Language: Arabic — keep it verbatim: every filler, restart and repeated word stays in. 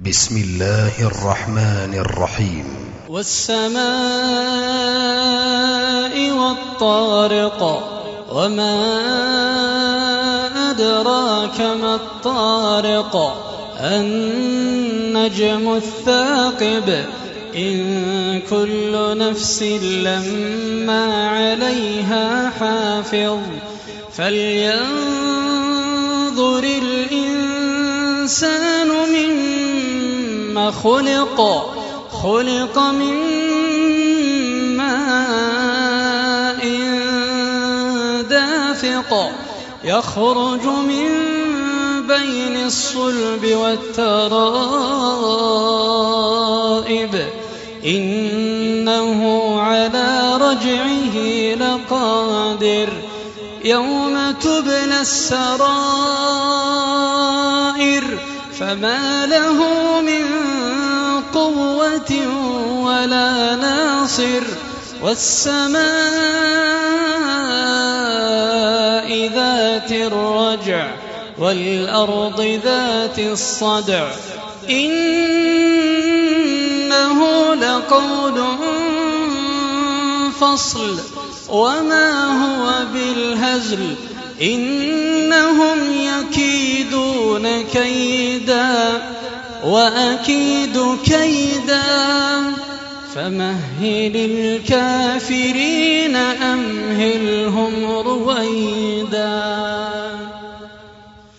بسم الله الرحمن الرحيم. والسماء والطارق وما أدراك ما الطارق النجم الثاقب إن كل نفس لما عليها حافظ فلينظر الإنسان مما خلق خلق من ماء دافق يخرج من بين الصلب والترائب إنه على رجعه لقادر يوم تبلى السرائر فما له من قوة ولا ناصر والسماء ذات الرجع والأرض ذات الصدع إنه لقول فصل وما هو بالهزل إنهم يكيدون كيدا وأكيد كيدا فمهل الكافرين أمهلهم